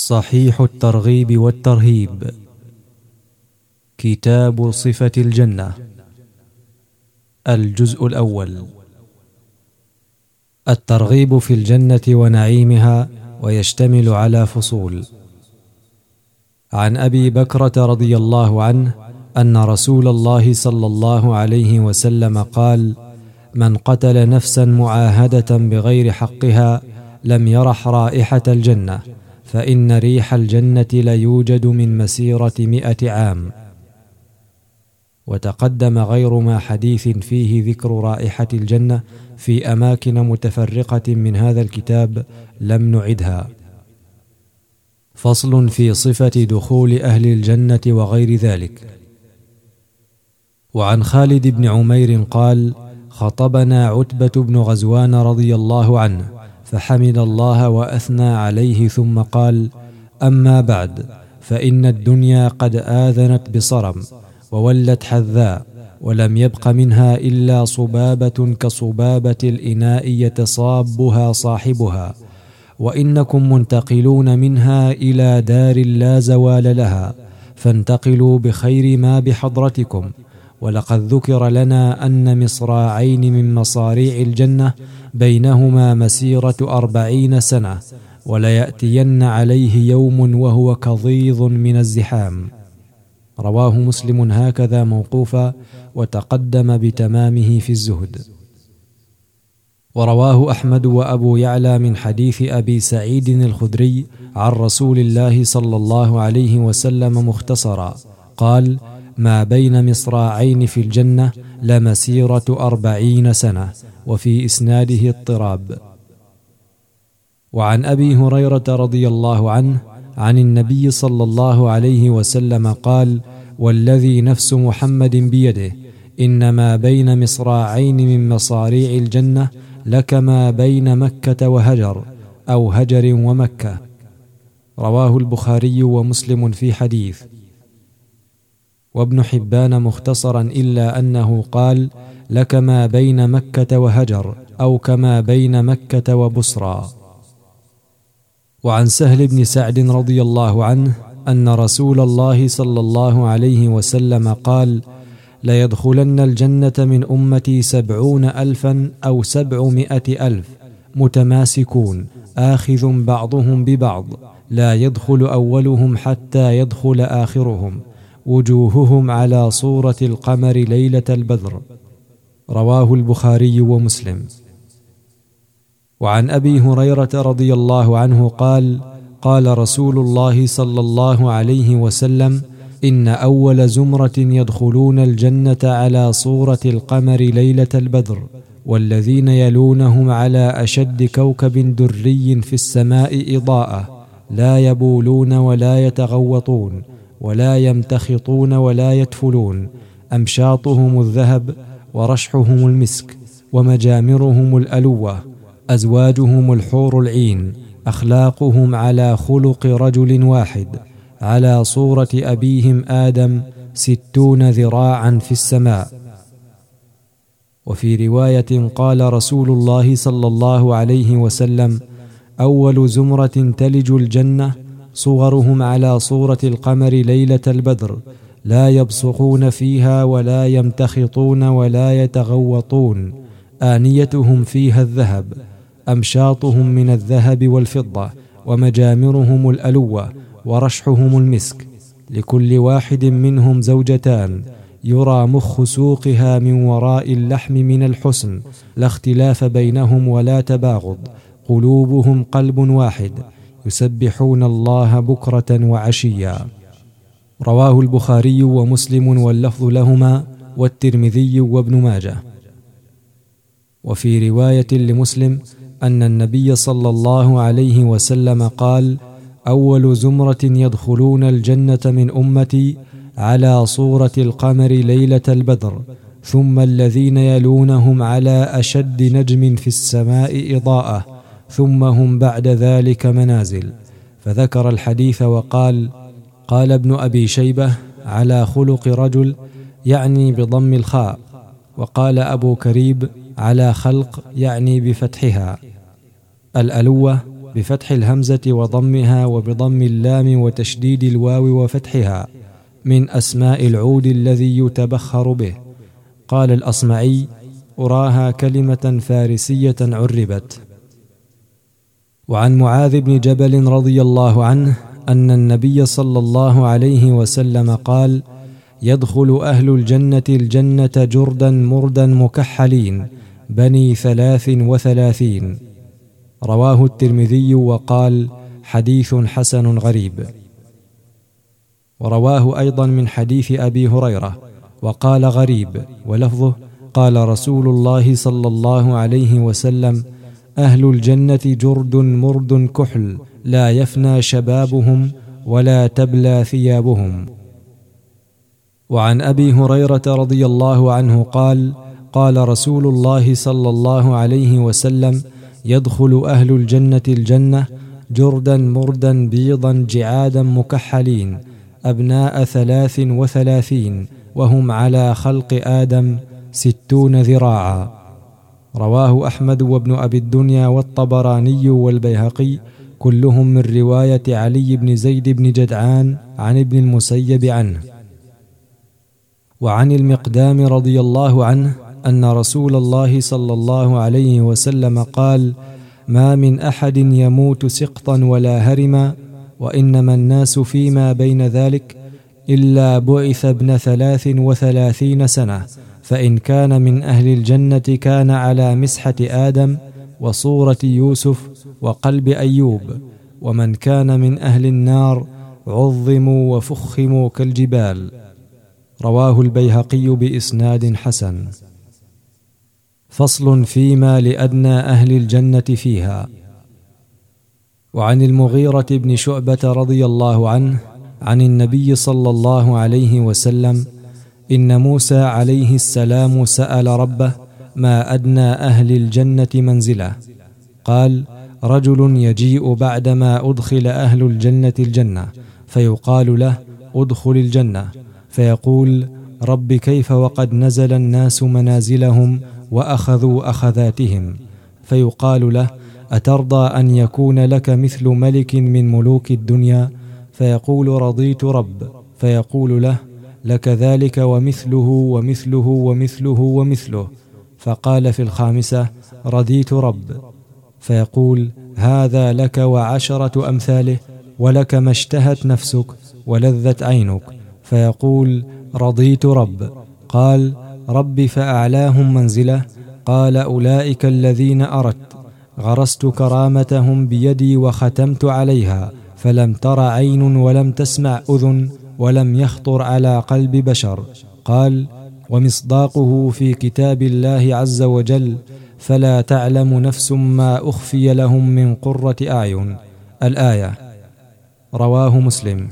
صحيح الترغيب والترهيب. كتاب صفة الجنة. الجزء الأول. الترغيب في الجنة ونعيمها، ويشتمل على فصول. عن أبي بكرة رضي الله عنه أن رسول الله صلى الله عليه وسلم قال: من قتل نفسا معاهدة بغير حقها لم يرح رائحة الجنة، فإن ريح الجنة ليوجد من مسيرة 100 عام. وتقدم غير ما حديث فيه ذكر رائحة الجنة في أماكن متفرقة من هذا الكتاب لم نعدها. فصل في صفة دخول أهل الجنة وغير ذلك. وعن خالد بن عمير قال: خطبنا عتبة بن غزوان رضي الله عنه فحمد الله وأثنى عليه، ثم قال: أما بعد، فإن الدنيا قد آذنت بصرم وولت حذاء، ولم يبق منها إلا صبابة كصبابة الإناء يتصابها صاحبها، وإنكم منتقلون منها إلى دار لا زوال لها، فانتقلوا بخير ما بحضرتكم. ولقد ذكر لنا أن مصراعين من مصاريع الجنة بينهما مسيرة 40 سنة، وليأتين عليه يوم وهو كظيظ من الزحام. رواه مسلم هكذا موقوفا، وتقدم بتمامه في الزهد. ورواه أحمد وأبو يعلى من حديث أبي سعيد الخدري عن رسول الله صلى الله عليه وسلم مختصرا قال: ما بين مصراعين في الجنة لمسيرة 40 سنة، وفي إسناده اضطراب. وعن أبي هريرة رضي الله عنه عن النبي صلى الله عليه وسلم قال: والذي نفس محمد بيده، إنما بين مصراعين من مصاريع الجنة لكما بين مكة وهجر، أو هجر ومكة. رواه البخاري ومسلم في حديث. وابن حبان مختصرا، إلا أنه قال: لكما بين مكة وهجر، أو كما بين مكة وبصرى. وعن سهل بن سعد رضي الله عنه أن رسول الله صلى الله عليه وسلم قال: ليدخلن الجنة من أمتي 70,000 أو 700,000 متماسكون، آخذ بعضهم ببعض، لا يدخل أولهم حتى يدخل آخرهم، وجوههم على صورة القمر ليلة البدر. رواه البخاري ومسلم. وعن أبي هريرة رضي الله عنه قال: قال رسول الله صلى الله عليه وسلم: إن أول زمرة يدخلون الجنة على صورة القمر ليلة البدر، والذين يلونهم على أشد كوكب دري في السماء إضاءة، لا يبولون ولا يتغوطون ولا يمتخطون ولا يتفلون، أمشاطهم الذهب ورشحهم المسك، ومجامرهم الألوة، أزواجهم الحور العين، أخلاقهم على خلق رجل واحد، على صورة أبيهم آدم 60 ذراعا في السماء. وفي رواية قال رسول الله صلى الله عليه وسلم: أول زمرة تلج الجنة صورهم على صورة القمر ليلة البدر، لا يبصقون فيها ولا يمتخطون ولا يتغوطون، آنيتهم فيها الذهب، أمشاطهم من الذهب والفضة، ومجامرهم الألوة، ورشحهم المسك، لكل واحد منهم زوجتان، يرى مخ سوقها من وراء اللحم من الحسن، لا اختلاف بينهم ولا تباغض، قلوبهم قلب واحد، يسبحون الله بكرة وعشيا. رواه البخاري ومسلم واللفظ لهما، والترمذي وابن ماجه. وفي رواية لمسلم أن النبي صلى الله عليه وسلم قال: أول زمرة يدخلون الجنة من أمتي على صورة القمر ليلة البدر، ثم الذين يلونهم على أشد نجم في السماء إضاءة، ثم هم بعد ذلك منازل. فذكر الحديث وقال: قال ابن أبي شيبة: على خلق رجل، يعني بضم الخاء. وقال أبو كريب: على خلق، يعني بفتحها. الألوة بفتح الهمزة وضمها وبضم اللام وتشديد الواو وفتحها، من أسماء العود الذي يتبخر به. قال الأصمعي: أراها كلمة فارسية عربت. وعن معاذ بن جبل رضي الله عنه أن النبي صلى الله عليه وسلم قال: يدخل أهل الجنة الجنة جردا مردا مكحلين بني 33. رواه الترمذي وقال: حديث حسن غريب. ورواه أيضا من حديث أبي هريرة وقال: غريب، ولفظه: قال رسول الله صلى الله عليه وسلم: أهل الجنة جرد مرد كحل لا يفنى شبابهم ولا تبلى ثيابهم. وعن أبي هريرة رضي الله عنه قال: قال رسول الله صلى الله عليه وسلم: يدخل أهل الجنة الجنة جردا مردا بيضا جعادا مكحلين أبناء 33 وهم على خلق آدم 60 ذراعا. رواه أحمد وابن أبي الدنيا والطبراني والبيهقي، كلهم من رواية علي بن زيد بن جدعان عن ابن المسيب عنه. وعن المقدام رضي الله عنه أن رسول الله صلى الله عليه وسلم قال: ما من أحد يموت سقطا ولا هرما، وإنما الناس فيما بين ذلك، إلا بعث ابن 33 سنة، فإن كان من أهل الجنة كان على مسحة آدم وصورة يوسف وقلب أيوب، ومن كان من أهل النار عظموا وفخموا كالجبال. رواه البيهقي بإسناد حسن. فصل فيما لأدنى أهل الجنة فيها. وعن المغيرة بن شعبة رضي الله عنه عن النبي صلى الله عليه وسلم: إن موسى عليه السلام سأل ربه: ما أدنى أهل الجنة منزله؟ قال: رجل يجيء بعدما أدخل أهل الجنة الجنة، فيقال له: أدخل الجنة، فيقول: رب كيف وقد نزل الناس منازلهم وأخذوا أخذاتهم؟ فيقال له: أترضى أن يكون لك مثل ملك من ملوك الدنيا؟ فيقول: رضيت رب. فيقول له: لك ذلك ومثله ومثله ومثله ومثله. فقال في الخامسة: رضيت رب. فيقول: هذا لك وعشرة أمثاله، ولك ما اشتهت نفسك ولذت عينك. فيقول: رضيت رب. قال: رب فأعلاهم منزله؟ قال: أولئك الذين أردت، غرست كرامتهم بيدي وختمت عليها، فلم تر عين ولم تسمع أذن ولم يخطر على قلب بشر. قال: ومصداقه في كتاب الله عز وجل: فلا تعلم نفس ما أخفي لهم من قرة أعين. الآية. رواه مسلم.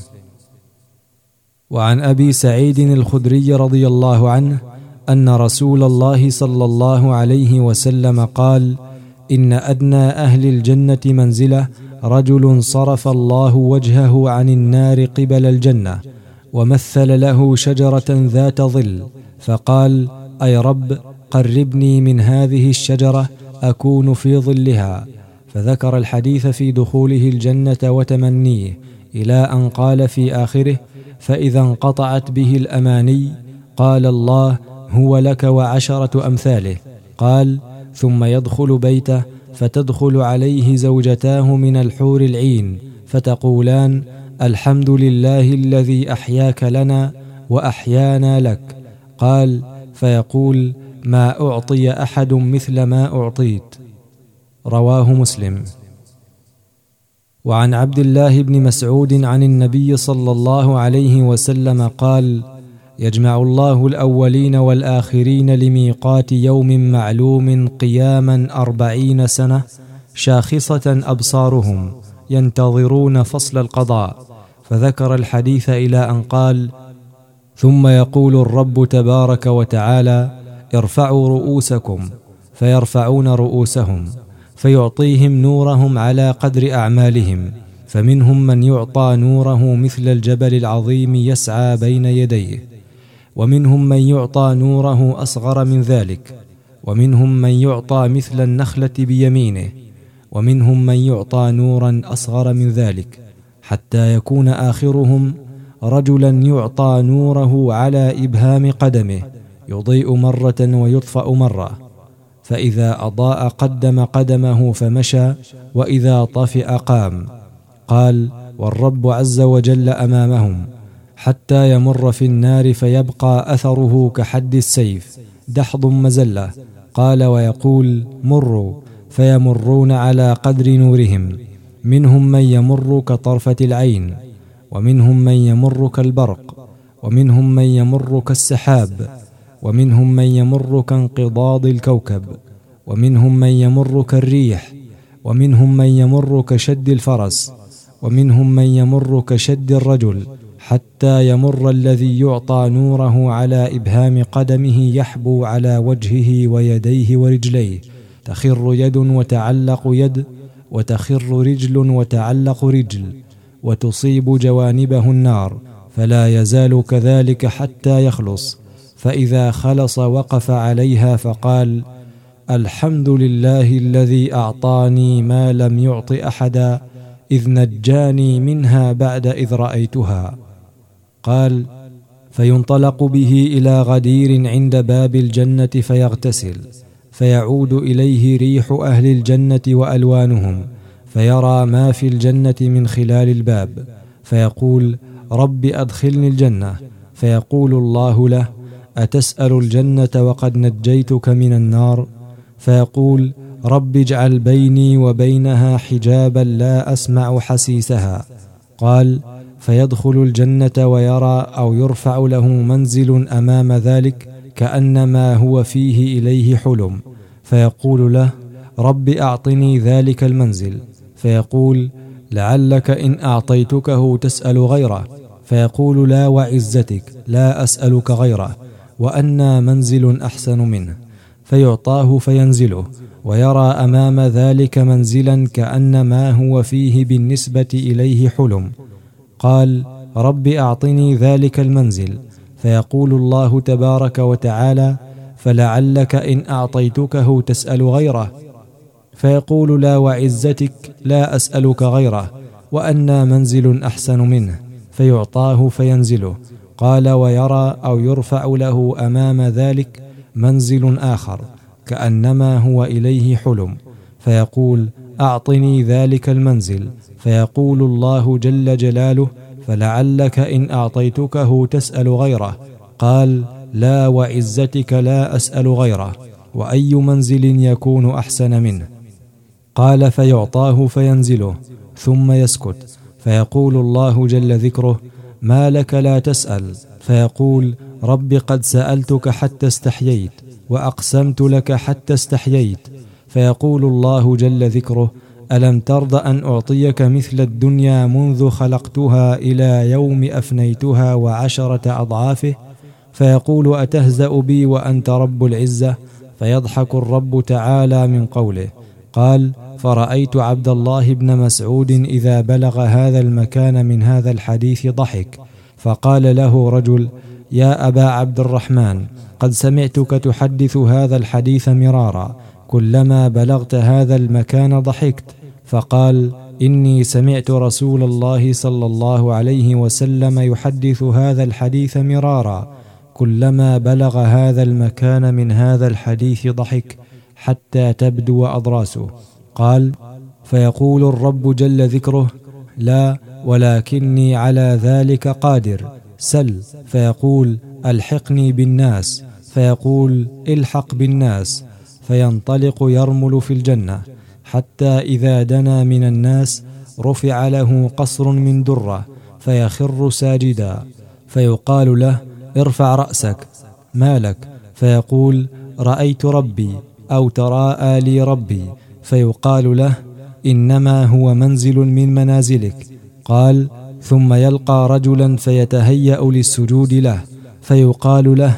وعن أبي سعيد الخدري رضي الله عنه أن رسول الله صلى الله عليه وسلم قال: إن أدنى أهل الجنة منزلة رجل صرف الله وجهه عن النار قبل الجنة، ومثل له شجرة ذات ظل، فقال: أي رب، قربني من هذه الشجرة أكون في ظلها. فذكر الحديث في دخوله الجنة وتمنيه، إلى أن قال في آخره: فإذا انقطعت به الأماني قال الله: هو لك وعشرة أمثاله. قال: ثم يدخل بيته، فتدخل عليه زوجتاه من الحور العين، فتقولان: الحمد لله الذي أحياك لنا وأحيانا لك. قال: فيقول: ما أعطي أحد مثل ما أعطيت. رواه مسلم. وعن عبد الله بن مسعود عن النبي صلى الله عليه وسلم قال: يجمع الله الأولين والآخرين لميقات يوم معلوم قياما 40 سنة، شاخصة أبصارهم ينتظرون فصل القضاء. فذكر الحديث إلى أن قال: ثم يقول الرب تبارك وتعالى: ارفعوا رؤوسكم، فيرفعون رؤوسهم، فيعطيهم نورهم على قدر أعمالهم، فمنهم من يعطى نوره مثل الجبل العظيم يسعى بين يديه، ومنهم من يعطى نوره أصغر من ذلك، ومنهم من يعطى مثل النخلة بيمينه، ومنهم من يعطى نورا أصغر من ذلك، حتى يكون آخرهم رجلا يعطى نوره على إبهام قدمه، يضيء مرة ويطفأ مرة، فإذا أضاء قدم قدمه فمشى، وإذا طفئ قام. قال: والرب عز وجل أمامهم حتى يمر في النار فيبقى أثره كحد السيف، دحض مزلة. قال: ويقول: مروا، فيمرون على قدر نورهم، منهم من يمر كطرفة العين، ومنهم من يمر كالبرق، ومنهم من يمر كالسحاب، ومنهم من يمر كانقضاض الكوكب، ومنهم من يمر كالريح، ومنهم من يمر كشد الفرس، ومنهم من يمر كشد الرجل، حتى يمر الذي يعطى نوره على إبهام قدمه يحبو على وجهه ويديه ورجليه، تخر يد وتعلق يد، وتخر رجل وتعلق رجل، وتصيب جوانبه النار، فلا يزال كذلك حتى يخلص. فإذا خلص وقف عليها فقال: الحمد لله الذي أعطاني ما لم يعط أحدا، إذ نجاني منها بعد إذ رأيتها. قال: فينطلق به إلى غدير عند باب الجنة فيغتسل، فيعود إليه ريح أهل الجنة وألوانهم، فيرى ما في الجنة من خلال الباب، فيقول: رب أدخلني الجنة. فيقول الله له: أتسأل الجنة وقد نجيتك من النار؟ فيقول: رب اجعل بيني وبينها حجابا لا أسمع حسيسها. قال: فيدخل الجنة ويرى أو يرفع له منزل أمام ذلك كأنما هو فيه إليه حلم، فيقول له: رب أعطني ذلك المنزل. فيقول: لعلك إن أعطيتكه تسأل غيره. فيقول: لا وعزتك لا أسألك غيره، وأنى منزل أحسن منه. فيعطاه فينزله، ويرى أمام ذلك منزلا كأنما هو فيه بالنسبة إليه حلم. قال: رب أعطني ذلك المنزل. فيقول الله تبارك وتعالى: فلعلك إن أعطيتكه تسأل غيره. فيقول: لا وعزتك لا أسألك غيره، وأنى منزل أحسن منه. فيعطاه فينزله. قال: ويرى أو يرفع له أمام ذلك منزل آخر كأنما هو إليه حلم، فيقول: أعطني ذلك المنزل. فيقول الله جل جلاله: فلعلك إن أعطيتكه تسأل غيره. قال: لا وعزتك لا أسأل غيره، وأي منزل يكون أحسن منه؟ قال: فيعطاه فينزله، ثم يسكت. فيقول الله جل ذكره: ما لك لا تسأل؟ فيقول: رب قد سألتك حتى استحييت، وأقسمت لك حتى استحييت. فيقول الله جل ذكره: ألم ترض أن أعطيك مثل الدنيا منذ خلقتها إلى يوم أفنيتها وعشرة أضعافه؟ فيقول: أتهزأ بي وأنت رب العزة؟ فيضحك الرب تعالى من قوله. قال: فرأيت عبد الله بن مسعود إذا بلغ هذا المكان من هذا الحديث ضحك، فقال له رجل: يا أبا عبد الرحمن، قد سمعتك تحدث هذا الحديث مرارا، كلما بلغت هذا المكان ضحكت. فقال: إني سمعت رسول الله صلى الله عليه وسلم يحدث هذا الحديث مرارا، كلما بلغ هذا المكان من هذا الحديث ضحك حتى تبدو أضراسه. قال: فيقول الرب جل ذكره: لا، ولكني على ذلك قادر، سل. فيقول: ألحقني بالناس. فيقول: الحق بالناس. فينطلق يرمل في الجنة، حتى إذا دنا من الناس رفع له قصر من درة، فيخر ساجدا، فيقال له: ارفع رأسك، ما لك؟ فيقول: رأيت ربي، أو تراءى لي ربي. فيقال له: إنما هو منزل من منازلك. قال: ثم يلقى رجلا فيتهيأ للسجود له، فيقال له: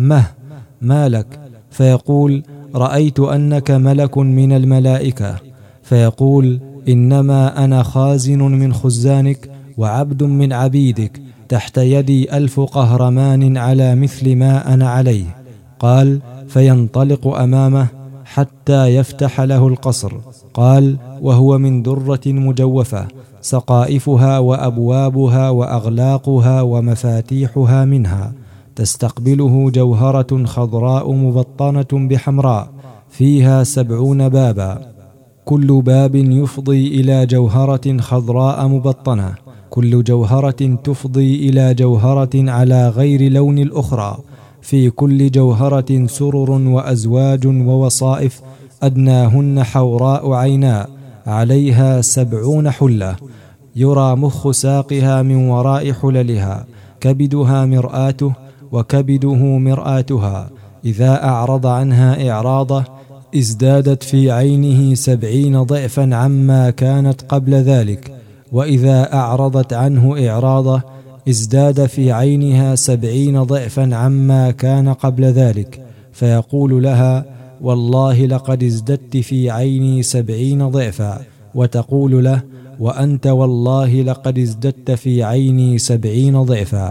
ما لك؟ فيقول: رأيت أنك ملك من الملائكة. فيقول: إنما أنا خازن من خزانك، وعبد من عبيدك، تحت يدي 1000 قهرمان على مثل ما أنا عليه. قال: فينطلق أمامه، حتى يفتح له القصر. قال: وهو من درة مجوفة، سقائفها وأبوابها وأغلاقها ومفاتيحها منها، تستقبله جوهرة خضراء مبطنة بحمراء، فيها 70 بابا، كل باب يفضي إلى جوهرة خضراء مبطنة، كل جوهرة تفضي إلى جوهرة على غير لون الأخرى، في كل جوهرة سرر وأزواج ووصائف، أدناهن حوراء عيناء، عليها 70 حلة، يرى مخ ساقها من وراء حللها، كبدها مرآته وكبده مرآتها، إذا أعرض عنها إعراضه ازدادت في عينه 70 ضعفا عما كانت قبل ذلك، وإذا أعرضت عنه إعراضه ازداد في عينها 70 ضعفا عما كان قبل ذلك، فيقول لها: والله لقد ازددت في عيني 70 ضعفا، وتقول له: وأنت والله لقد ازددت في عيني 70 ضعفا.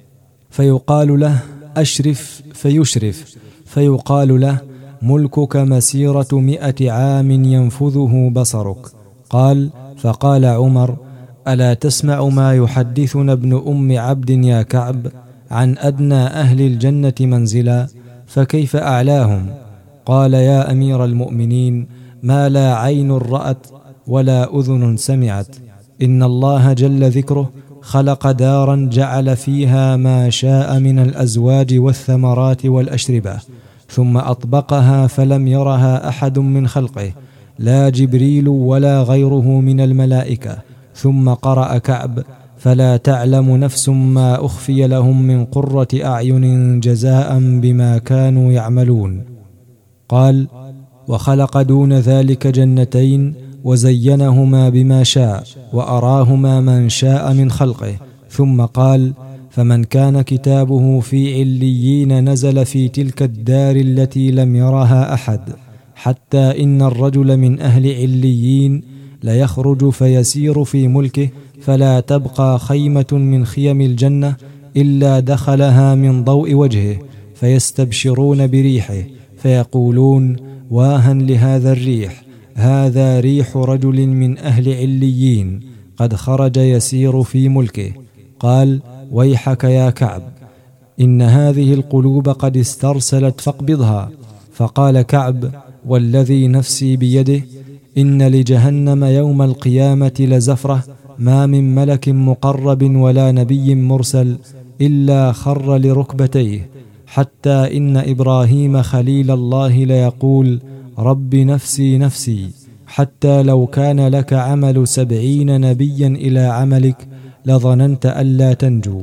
فيقال له: أشرف، فيشرف، فيقال له: ملكك مسيرة 100 عام ينفذه بصرك. قال: فقال عمر: ألا تسمع ما يحدثنا ابن أم عبد يا كعب عن أدنى أهل الجنة منزلا، فكيف أعلاهم؟ قال: يا أمير المؤمنين، ما لا عين رأت ولا أذن سمعت، إن الله جل ذكره خلق دارا جعل فيها ما شاء من الأزواج والثمرات والأشربة، ثم أطبقها فلم يرها أحد من خلقه، لا جبريل ولا غيره من الملائكة. ثم قرأ كعب: فلا تعلم نفس ما أخفي لهم من قرة أعين جزاء بما كانوا يعملون. قال: وخلق دون ذلك جنتين وزينهما بما شاء وأراهما من شاء من خلقه. ثم قال: فمن كان كتابه في عليين نزل في تلك الدار التي لم يرها أحد، حتى إن الرجل من أهل عليين ليخرج فيسير في ملكه، فلا تبقى خيمة من خيم الجنة إلا دخلها من ضوء وجهه، فيستبشرون بريحه، فيقولون: واها لهذا الريح، هذا ريح رجل من أهل عليين قد خرج يسير في ملكه. قال: ويحك يا كعب، إن هذه القلوب قد استرسلت فاقبضها. فقال كعب: والذي نفسي بيده، إن لجهنم يوم القيامة لزفرة، ما من ملك مقرب ولا نبي مرسل إلا خر لركبتيه، حتى إن إبراهيم خليل الله ليقول: رب نفسي نفسي، حتى لو كان لك عمل 70 نبيا إلى عملك لظننت ألا تنجو.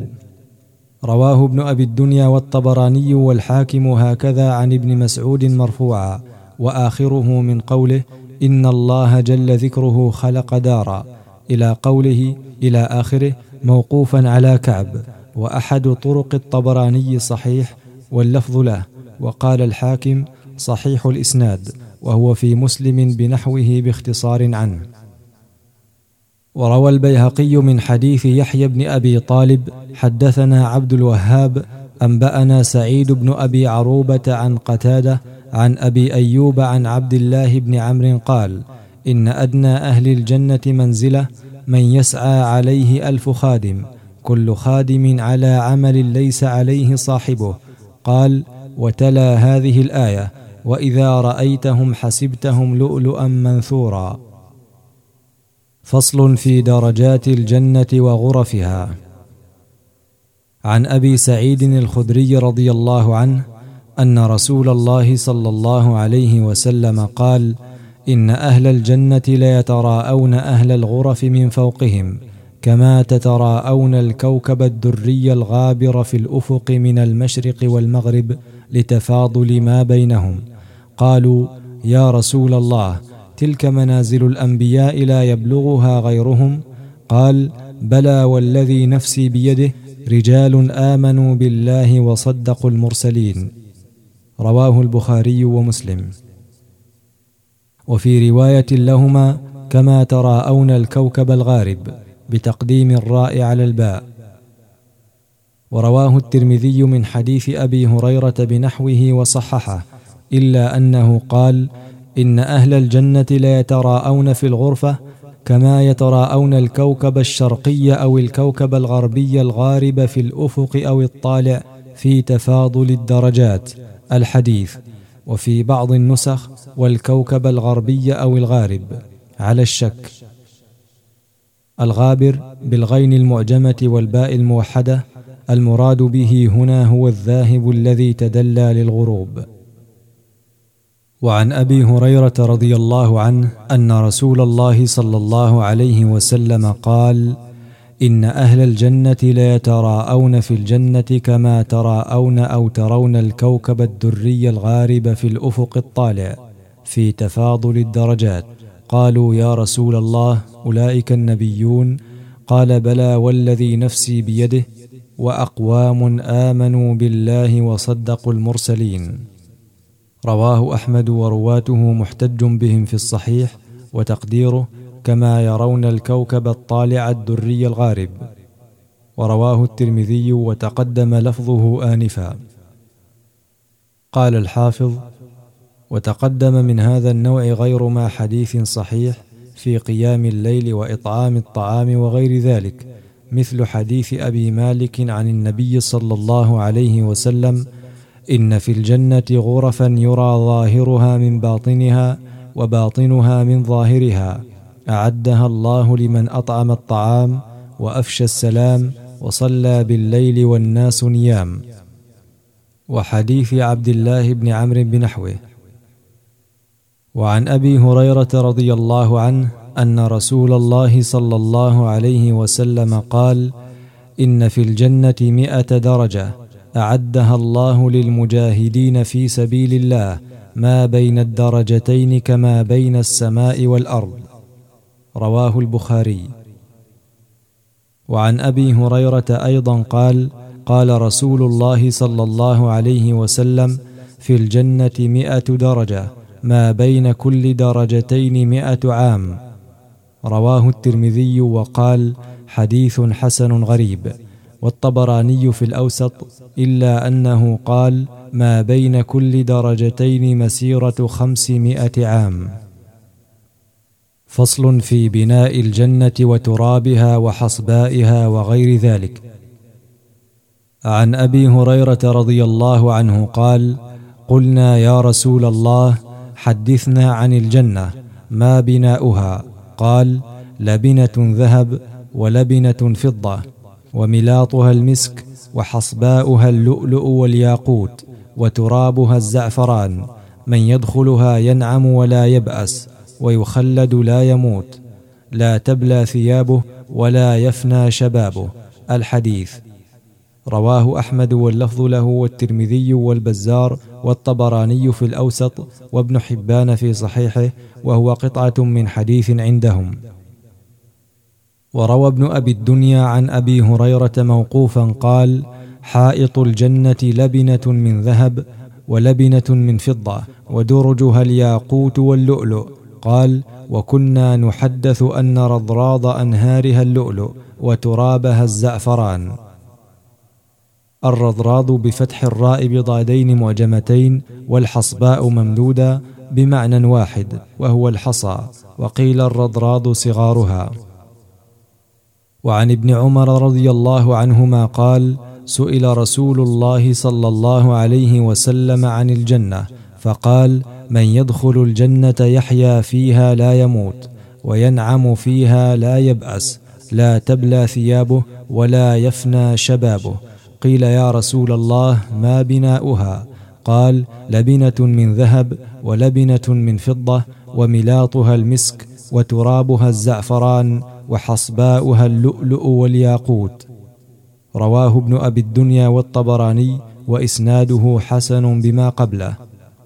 رواه ابن أبي الدنيا والطبراني والحاكم هكذا عن ابن مسعود مرفوعا، وآخره من قوله: إن الله جل ذكره خلق دارا، إلى قوله إلى آخره، موقوفا على كعب. وأحد طرق الطبراني صحيح واللفظ له، وقال الحاكم: صحيح الإسناد، وهو في مسلم بنحوه باختصار عنه. وروى البيهقي من حديث يحيى بن أبي طالب: حدثنا عبد الوهاب أنبأنا سعيد بن أبي عروبة عن قتادة عن أبي أيوب عن عبد الله بن عمرو قال: إن أدنى أهل الجنة منزلة من يسعى عليه 1000 خادم، كل خادم على عمل ليس عليه صاحبه. قال: وتلا هذه الآية: وإذا رأيتهم حسبتهم لؤلؤا منثورا. فصل في درجات الجنة وغرفها. عن أبي سعيد الخدري رضي الله عنه أن رسول الله صلى الله عليه وسلم قال: إن أهل الجنة ليتراءون أهل الغرف من فوقهم، كما تتراءون الكوكب الدري الغابر في الأفق من المشرق والمغرب، لتفاضل ما بينهم. قالوا: يا رسول الله، تلك منازل الأنبياء لا يبلغها غيرهم؟ قال: بلى والذي نفسي بيده، رجال آمنوا بالله وصدقوا المرسلين. رواه البخاري ومسلم. وفي رواية لهما: كما تراءون الكوكب الغارب، بتقديم الراء على الباء. ورواه الترمذي من حديث أبي هريرة بنحوه وصححه، إلا أنه قال: إن أهل الجنة ليتراءون في الغرفة كما يتراءون الكوكب الشرقي أو الكوكب الغربي الغارب في الأفق أو الطالع في تفاضل الدرجات. الحديث. وفي بعض النسخ: والكوكب الغربي أو الغارب، على الشك. الغابر بالغين المعجمة والباء الموحدة، المراد به هنا هو الذاهب الذي تدلى للغروب. وعن أبي هريرة رضي الله عنه أن رسول الله صلى الله عليه وسلم قال: إن أهل الجنة ليتراءون في الجنة كما تراءون أو ترون الكوكب الدري الغارب في الأفق الطالع في تفاضل الدرجات. قالوا: يا رسول الله، أولئك النبيون؟ قال: بلى والذي نفسي بيده، وأقوام آمنوا بالله وصدقوا المرسلين. رواه أحمد ورواته محتج بهم في الصحيح، وتقديره: كما يرون الكوكب الطالع الدري الغارب. ورواه الترمذي وتقدم لفظه آنفا. قال الحافظ: وتقدم من هذا النوع غير ما حديث صحيح في قيام الليل وإطعام الطعام وغير ذلك، مثل حديث أبي مالك عن النبي صلى الله عليه وسلم: إن في الجنة غرفا يرى ظاهرها من باطنها وباطنها من ظاهرها، أعدها الله لمن أطعم الطعام وأفشى السلام وصلى بالليل والناس نيام. وحديث عبد الله بن عمرو بنحوه. وعن أبي هريرة رضي الله عنه أن رسول الله صلى الله عليه وسلم قال: إن في الجنة 100 درجة أعدها الله للمجاهدين في سبيل الله، ما بين الدرجتين كما بين السماء والأرض. رواه البخاري. وعن أبي هريرة أيضا قال: قال رسول الله صلى الله عليه وسلم: في الجنة 100 درجة، ما بين كل درجتين 100 عام. رواه الترمذي وقال: حديث حسن غريب. والطبراني في الأوسط، إلا أنه قال: ما بين كل درجتين مسيرة 500 عام. فصل في بناء الجنة وترابها وحصبائها وغير ذلك. عن أبي هريرة رضي الله عنه قال: قلنا يا رسول الله، حدثنا عن الجنة، ما بناؤها؟ قال: لبنة ذهب ولبنة فضة، وملاطها المسك، وحصباؤها اللؤلؤ والياقوت، وترابها الزعفران. من يدخلها ينعم ولا يبأس، ويخلد لا يموت، لا تبلى ثيابه ولا يفنى شبابه. الحديث. رواه أحمد واللفظ له، والترمذي والبزار والطبراني في الأوسط، وابن حبان في صحيحه، وهو قطعة من حديث عندهم. وروى ابن أبي الدنيا عن أبي هريرة موقوفا قال: حائط الجنة لبنة من ذهب ولبنة من فضة، ودرجها الياقوت واللؤلؤ. قال: وكنا نحدث أن رضراض أنهارها اللؤلؤ، وترابها الزعفران. الرضراض بفتح الراء بضادين معجمتين، والحصباء ممدودا بمعنى واحد وهو الحصى، وقيل الرضراض صغارها. وعن ابن عمر رضي الله عنهما قال: سئل رسول الله صلى الله عليه وسلم عن الجنة، فقال: من يدخل الجنة يحيا فيها لا يموت، وينعم فيها لا يبأس، لا تبلى ثيابه ولا يفنى شبابه. قيل: يا رسول الله، ما بناؤها؟ قال: لبنة من ذهب ولبنة من فضة، وملاطها المسك، وترابها الزعفران، وحصباؤها اللؤلؤ والياقوت. رواه ابن أبي الدنيا والطبراني، وإسناده حسن بما قبله.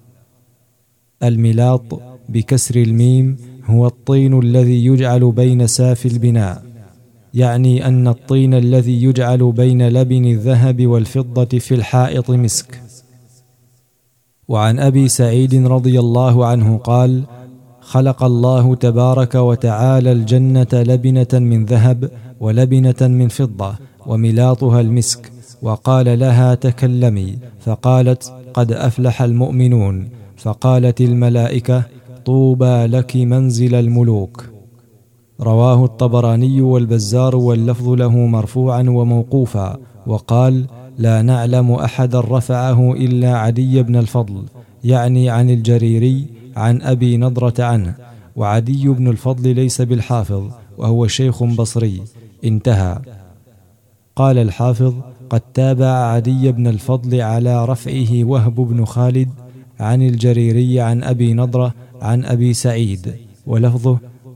الملاط بكسر الميم هو الطين الذي يجعل بين ساف البناء، يعني أن الطين الذي يجعل بين لبن الذهب والفضة في الحائط مسك. وعن أبي سعيد رضي الله عنه قال: خلق الله تبارك وتعالى الجنة لبنة من ذهب ولبنة من فضة، وملاطها المسك، وقال لها: تكلمي، فقالت: قد أفلح المؤمنون. فقالت الملائكة: طوبى لك منزل الملوك. رواه الطبراني والبزار واللفظ له مرفوعا وموقوفا، وقال: لا نعلم أحدا رفعه إلا عدي بن الفضل، يعني عن الجريري عن أبي نضرة عنه، وعدي بن الفضل ليس بالحافظ وهو شيخ بصري. انتهى. قال الحافظ: قد تابع عدي بن الفضل على رفعه وهب بن خالد عن الجريري عن أبي نضرة عن أبي سعيد، ولفظه: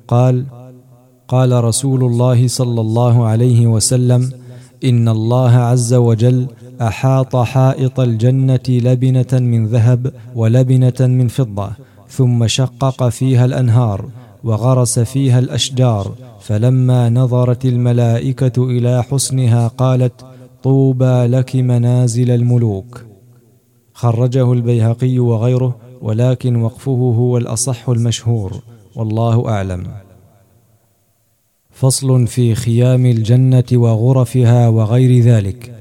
قال رسول الله صلى الله عليه وسلم: إن الله عز وجل أحاط حائط الجنة لبنة من ذهب ولبنة من فضة، ثم شقق فيها الأنهار وغرس فيها الأشجار، فلما نظرت الملائكة إلى حسنها قالت: طوبى لك منازل الملوك. خرجه البيهقي وغيره، ولكن وقفه هو الأصح المشهور، والله أعلم. فصل في خيام الجنة وغرفها وغير ذلك.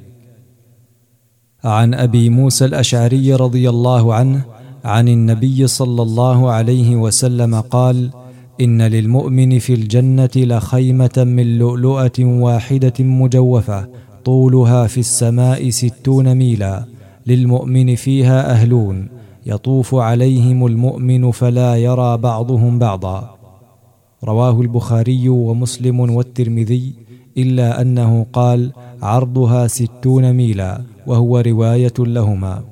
عن أبي موسى الأشعري رضي الله عنه عن النبي صلى الله عليه وسلم قال: إن للمؤمن في الجنة لخيمة من لؤلؤة واحدة مجوفة طولها في السماء 60 ميلا، للمؤمن فيها أهلون، يطوف عليهم المؤمن فلا يرى بعضهم بعضا. رواه البخاري ومسلم والترمذي، إلا أنه قال: عرضها 60 ميلا، وهو رواية لهما.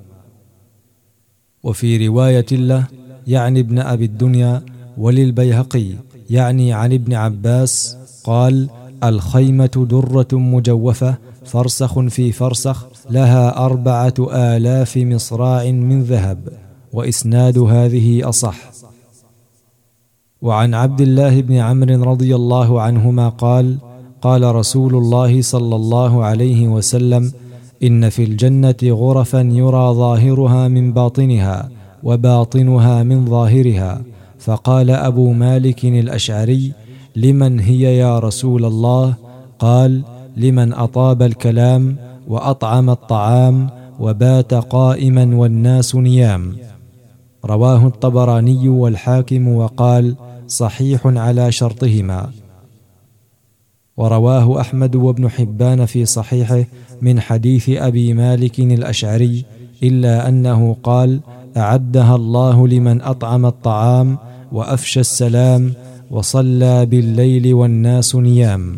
وفي رواية له يعني ابن أبي الدنيا، وللبيهقي يعني عن ابن عباس قال: الخيمة درة مجوفة فرسخ في فرسخ، لها 4000 مصراع من ذهب. وإسناد هذه أصح. وعن عبد الله بن عمرو رضي الله عنهما قال: قال رسول الله صلى الله عليه وسلم: إن في الجنة غرفا يرى ظاهرها من باطنها وباطنها من ظاهرها. فقال أبو مالك الأشعري: لمن هي يا رسول الله؟ قال: لمن أطاب الكلام وأطعم الطعام وبات قائما والناس نيام. رواه الطبراني والحاكم وقال: صحيح على شرطهما. ورواه أحمد وابن حبان في صحيحه من حديث أبي مالك الأشعري، إلا أنه قال: أعدها الله لمن أطعم الطعام وأفشى السلام وصلى بالليل والناس نيام.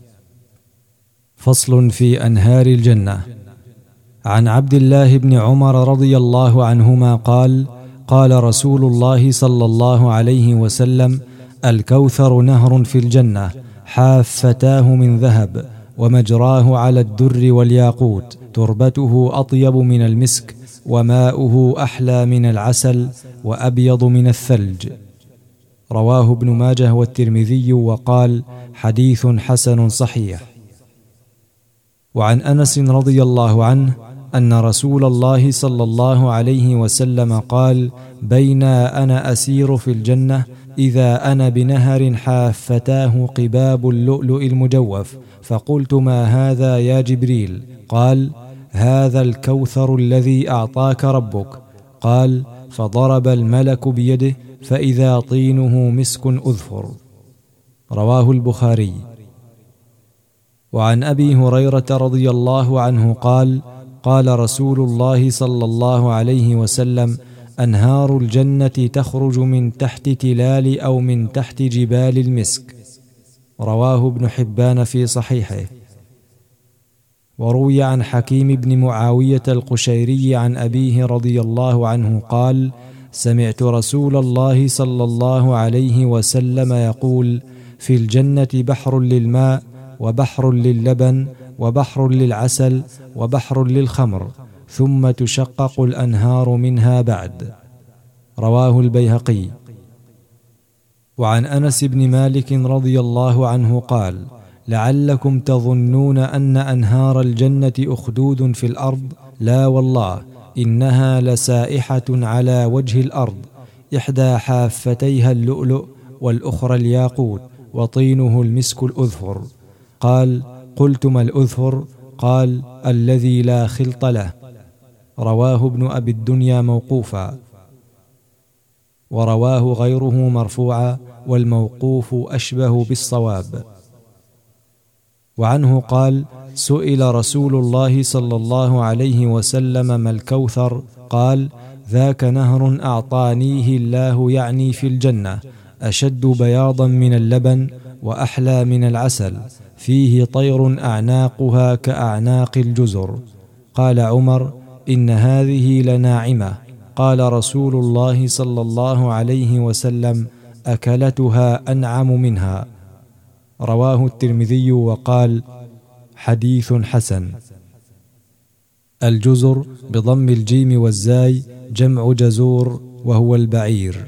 فصل في أنهار الجنة. عن عبد الله بن عمر رضي الله عنهما قال: قال رسول الله صلى الله عليه وسلم: الكوثر نهر في الجنة، حافتاه من ذهب، ومجراه على الدر والياقوت، تربته أطيب من المسك، وماؤه أحلى من العسل، وأبيض من الثلج. رواه ابن ماجه والترمذي، وقال: حديث حسن صحيح. وعن أنس رضي الله عنه أن رسول الله صلى الله عليه وسلم قال: بينا أنا أسير في الجنة إذا أنا بنهر حافتاه قباب اللؤلؤ المجوف، فقلت: ما هذا يا جبريل؟ قال: هذا الكوثر الذي أعطاك ربك. قال: فضرب الملك بيده فإذا طينه مسك أذفر. رواه البخاري. وعن أبي هريرة رضي الله عنه قال: قال رسول الله صلى الله عليه وسلم: أنهار الجنة تخرج من تحت تلال أو من تحت جبال المسك. رواه ابن حبان في صحيحه. وروي عن حكيم بن معاوية القشيري عن أبيه رضي الله عنه قال: سمعت رسول الله صلى الله عليه وسلم يقول: في الجنة بحر للماء، وبحر للبن، وبحر للعسل، وبحر للخمر، ثم تشقق الأنهار منها بعد. رواه البيهقي. وعن أنس بن مالك رضي الله عنه قال: لعلكم تظنون أن أنهار الجنة أخدود في الأرض، لا والله، إنها لسائحة على وجه الأرض، إحدى حافتيها اللؤلؤ والأخرى الياقوت، وطينه المسك الأذفر. قال: قلت: ما الأذفر؟ قال: الذي لا خلط له. رواه ابن أبي الدنيا موقوفا. ورواه غيره مرفوعا، والموقوف أشبه بالصواب. وعنه قال: سئل رسول الله صلى الله عليه وسلم ما الكوثر؟ قال: ذاك نهر أعطانيه الله، يعني في الجنة، أشد بياضا من اللبن وأحلى من العسل، فيه طير أعناقها كأعناق الجزر. قال عمر: إن هذه لناعمة. قال رسول الله صلى الله عليه وسلم: أكلتها أنعم منها. رواه الترمذي وقال: حديث حسن. الجزر بضم الجيم والزاي جمع جزور، وهو البعير.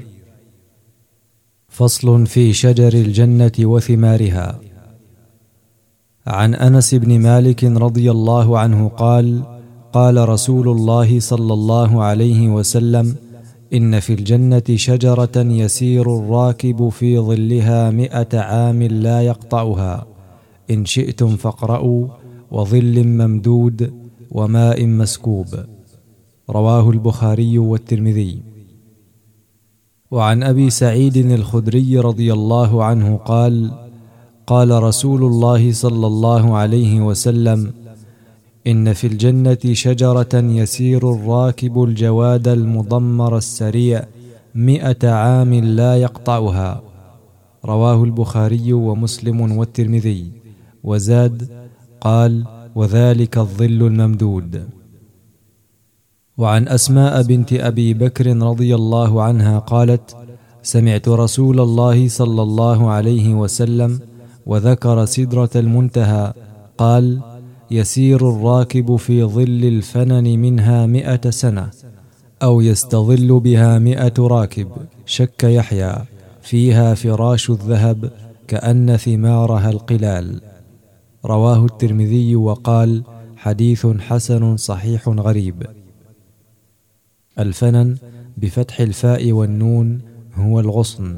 فصل في شجر الجنة وثمارها. عن أنس بن مالك رضي الله عنه قال: قال رسول الله صلى الله عليه وسلم: إن في الجنة شجرة يسير الراكب في ظلها 100 عام لا يقطعها، إن شئتم فاقرؤوا: وظل ممدود وماء مسكوب. رواه البخاري والترمذي. وعن أبي سعيد الخدري رضي الله عنه قال: قال رسول الله صلى الله عليه وسلم: إن في الجنة شجرة يسير الراكب الجواد المضمر السريع 100 عام لا يقطعها. رواه البخاري ومسلم والترمذي. وزاد: قال: وذلك الظل الممدود. وعن أسماء بنت أبي بكر رضي الله عنها قالت: سمعت رسول الله صلى الله عليه وسلم وذكر سدرة المنتهى قال: يسير الراكب في ظل الفنن منها 100 سنة، أو يستظل بها 100 راكب، شك يحيى، فيها فراش الذهب كأن ثمارها القلال. رواه الترمذي وقال: حديث حسن صحيح غريب. الفنن بفتح الفاء والنون هو الغصن.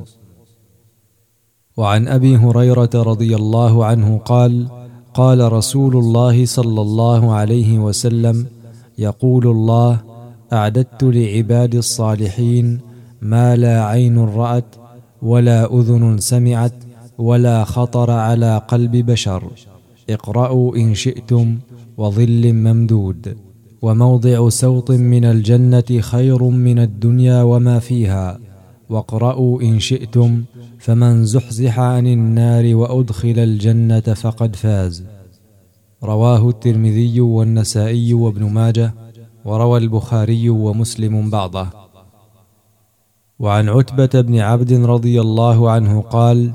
وعن أبي هريرة رضي الله عنه قال: قال رسول الله صلى الله عليه وسلم: يقول الله: أعددت لعبادي الصالحين ما لا عين رأت ولا أذن سمعت ولا خطر على قلب بشر. اقرأوا إن شئتم: وظل ممدود، وموضع سوط من الجنة خير من الدنيا وما فيها. واقرأوا إن شئتم: فمن زحزح عن النار وأدخل الجنة فقد فاز. رواه الترمذي والنسائي وابن ماجه، وروى البخاري ومسلم بعضه. وعن عتبة بن عبد رضي الله عنه قال: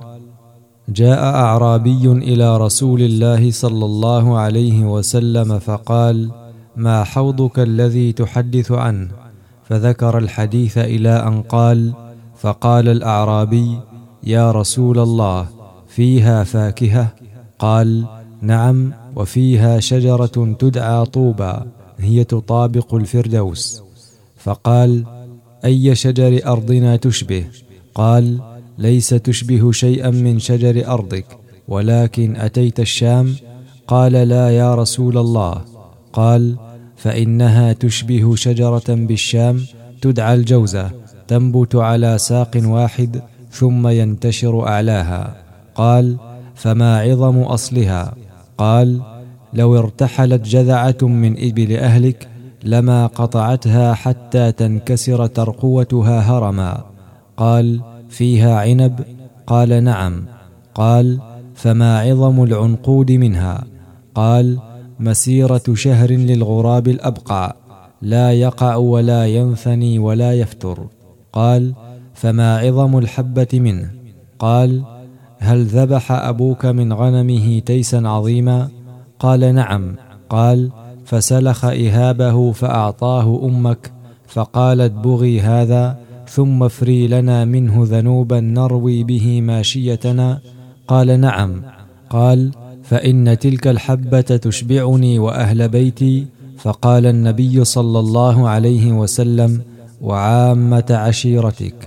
جاء أعرابي إلى رسول الله صلى الله عليه وسلم فقال: ما حوضك الذي تحدث عنه؟ فذكر الحديث إلى أن قال: فقال الأعرابي: يا رسول الله، فيها فاكهة؟ قال: نعم، وفيها شجرة تدعى طوبى، هي تطابق الفردوس. فقال: أي شجر أرضنا تشبه؟ قال: ليس تشبه شيئا من شجر أرضك، ولكن أتيت الشام؟ قال: لا يا رسول الله. قال: فإنها تشبه شجرة بالشام تدعى الجوزة، تنبت على ساق واحد ثم ينتشر أعلاها. قال: فما عظم أصلها؟ قال: لو ارتحلت جذعة من إبل أهلك لما قطعتها حتى تنكسر ترقوتها هرما. قال: فيها عنب؟ قال: نعم. قال: فما عظم العنقود منها؟ قال: مسيرة شهر للغراب الأبقع، لا يقع ولا ينثني ولا يفتر. قال: فما عظم الحبة منه؟ قال: هل ذبح أبوك من غنمه تيسا عظيما؟ قال: نعم. قال: فسلخ إهابه فأعطاه أمك فقالت: بغي هذا، ثم افري لنا منه ذنوبا نروي به ماشيتنا. قال: نعم. قال: فإن تلك الحبة تشبعني وأهل بيتي. فقال النبي صلى الله عليه وسلم: وعامة عشيرتك.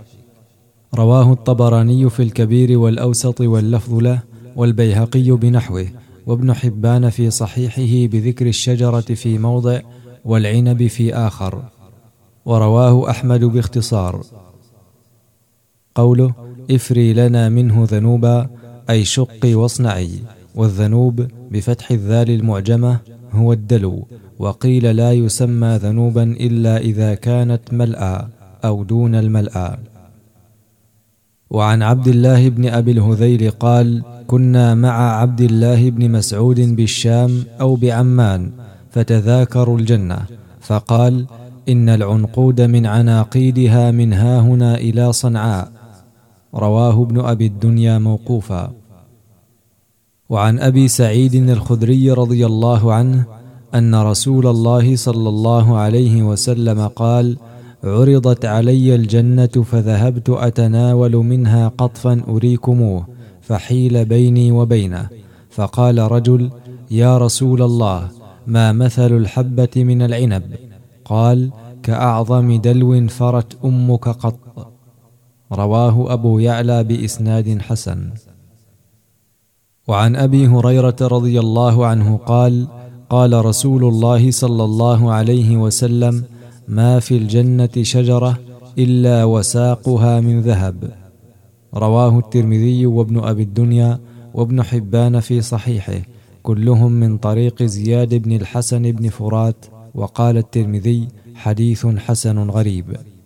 رواه الطبراني في الكبير والأوسط واللفظ له، والبيهقي بنحوه، وابن حبان في صحيحه بذكر الشجرة في موضع والعنب في آخر، ورواه أحمد باختصار. قوله افري لنا منه ذنوبا أي شقي واصنعي، والذنوب بفتح الذال المعجمة هو الدلو، وقيل لا يسمى ذنوبا إلا إذا كانت ملأى أو دون الملأى. وعن عبد الله بن أبي الهذيل قال كنا مع عبد الله بن مسعود بالشام أو بعمان فتذاكروا الجنة، فقال إن العنقود من عناقيدها من هاهنا إلى صنعاء. رواه ابن أبي الدنيا موقوفا. وعن أبي سعيد الخدري رضي الله عنه أن رسول الله صلى الله عليه وسلم قال عرضت علي الجنة فذهبت أتناول منها قطفا أريكموه، فحيل بيني وبينه، فقال رجل يا رسول الله ما مثل الحبة من العنب؟ قال كأعظم دلو فرت أمك قط. رواه أبو يعلى بإسناد حسن. وعن أبي هريرة رضي الله عنه قال قال رسول الله صلى الله عليه وسلم ما في الجنة شجرة إلا وساقها من ذهب. رواه الترمذي وابن أبي الدنيا وابن حبان في صحيحه، كلهم من طريق زياد بن الحسن بن فرات، وقال الترمذي حديث حسن غريب.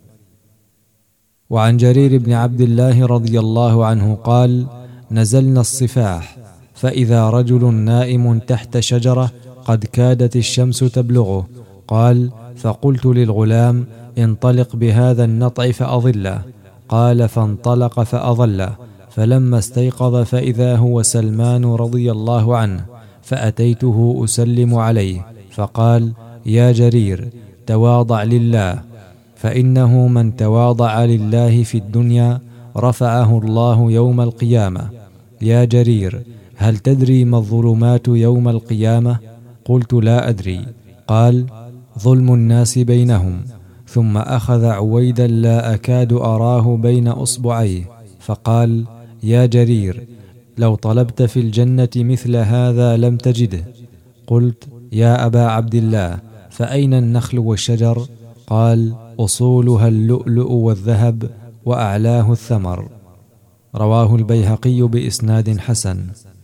وعن جرير بن عبد الله رضي الله عنه قال نزلنا الصفاح فإذا رجل نائم تحت شجرة قد كادت الشمس تبلغه، قال فقلت للغلام انطلق بهذا النطع فأظله، قال فانطلق فأظله، فلما استيقظ فإذا هو سلمان رضي الله عنه، فأتيته أسلم عليه، فقال يا جرير تواضع لله، فإنه من تواضع لله في الدنيا رفعه الله يوم القيامة. يا جرير هل تدري ما الظلمات يوم القيامة؟ قلت لا أدري. قال ظلم الناس بينهم، ثم أخذ عويدا لا أكاد أراه بين أصبعيه، فقال يا جرير لو طلبت في الجنة مثل هذا لم تجده. قلت يا أبا عبد الله فأين النخل والشجر؟ قال أصولها اللؤلؤ والذهب وأعلاه الثمر. رواه البيهقي بإسناد حسن.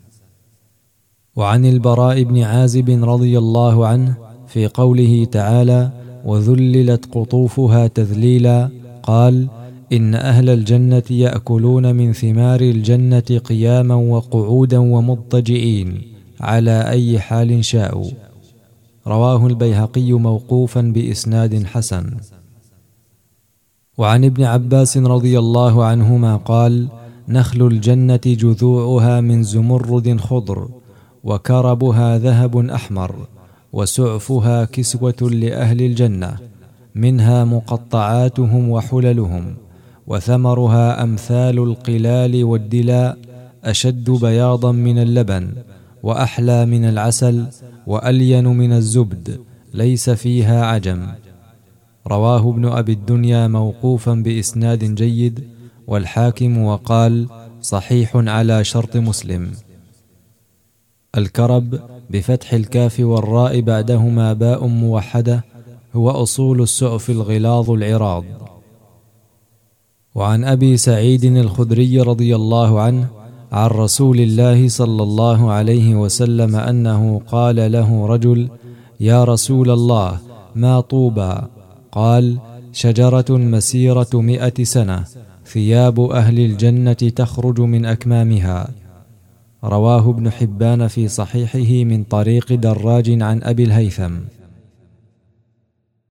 وعن البراء بن عازب رضي الله عنه في قوله تعالى وذللت قطوفها تذليلا قال إن أهل الجنة يأكلون من ثمار الجنة قياما وقعودا ومضطجئين على أي حال شاءوا. رواه البيهقي موقوفا بإسناد حسن. وعن ابن عباس رضي الله عنهما قال نخل الجنة جذوعها من زمرد خضر، وكربها ذهب أحمر، وسعفها كسوة لأهل الجنة، منها مقطعاتهم وحللهم، وثمرها أمثال القلال والدلاء، أشد بياضا من اللبن، وأحلى من العسل، وألين من الزبد، ليس فيها عجم. رواه ابن أبي الدنيا موقوفا بإسناد جيد، والحاكم وقال صحيح على شرط مسلم. الكرب بفتح الكاف والراء بعدهما باء موحدة هو أصول السعف الغلاظ العراض. وعن أبي سعيد الخدري رضي الله عنه عن رسول الله صلى الله عليه وسلم أنه قال له رجل يا رسول الله ما طوبى؟ قال شجرة مسيرة 100 سنة، ثياب أهل الجنة تخرج من أكمامها. رواه ابن حبان في صحيحه من طريق دراج عن أبي الهيثم.